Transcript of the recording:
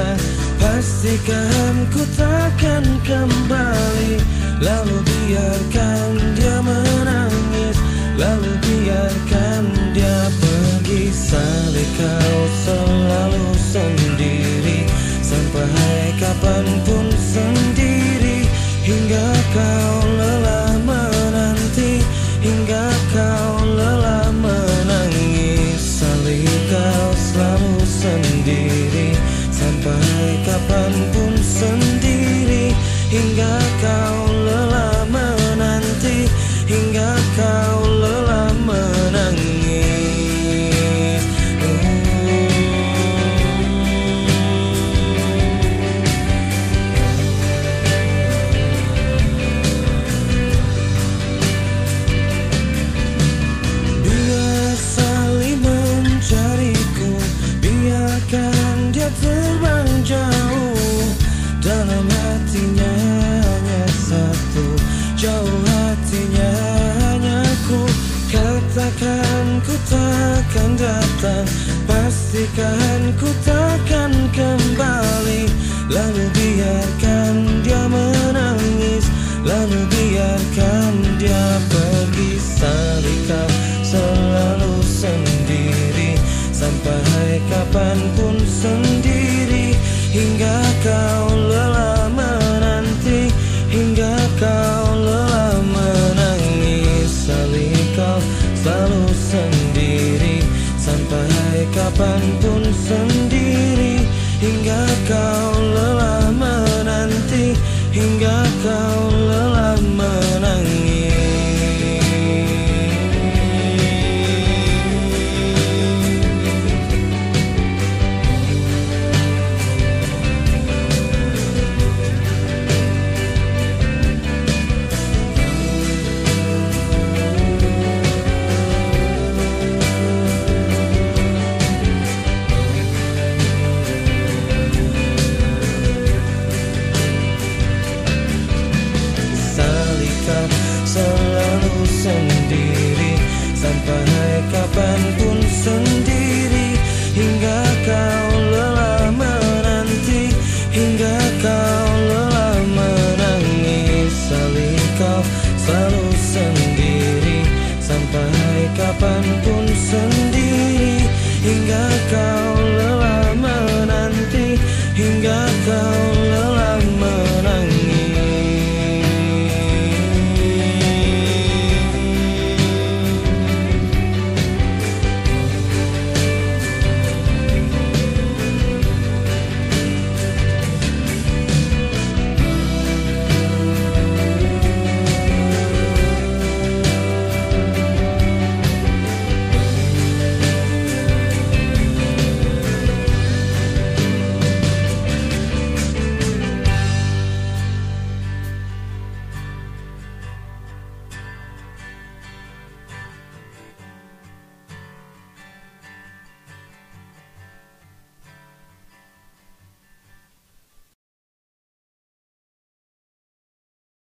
datang, pastikan ku takkan kembali. Lalu biarkan dia menangis, lalu biarkan dia pergi. Salih kau selalu sendiri, sampai kapanpun sendiri, hingga kau lelah menanti, hingga kau lelah menangis. Salih kau selalu sendiri, sampai kapanpun sendiri, hingga kau lelah menanti, hingga kau lelah menangis. Biar saling mencariku, biarkan dia terbang jauh. Dalam hatinya hanya satu, jauh hatinya hanya ku. Katakan ku takkan datang, pastikan ku takkan kembali. Lalu biarkan dia menangis, lalu biarkan dia pergi. Salih kau selalu sendiri, sampai kapanpun sendiri, hingga kau lelah menanti, hingga kau lelah menangis. Salih kau selalu sendiri, sampai kapanpun sendiri, hingga kau lelah menanti, hingga kau lelah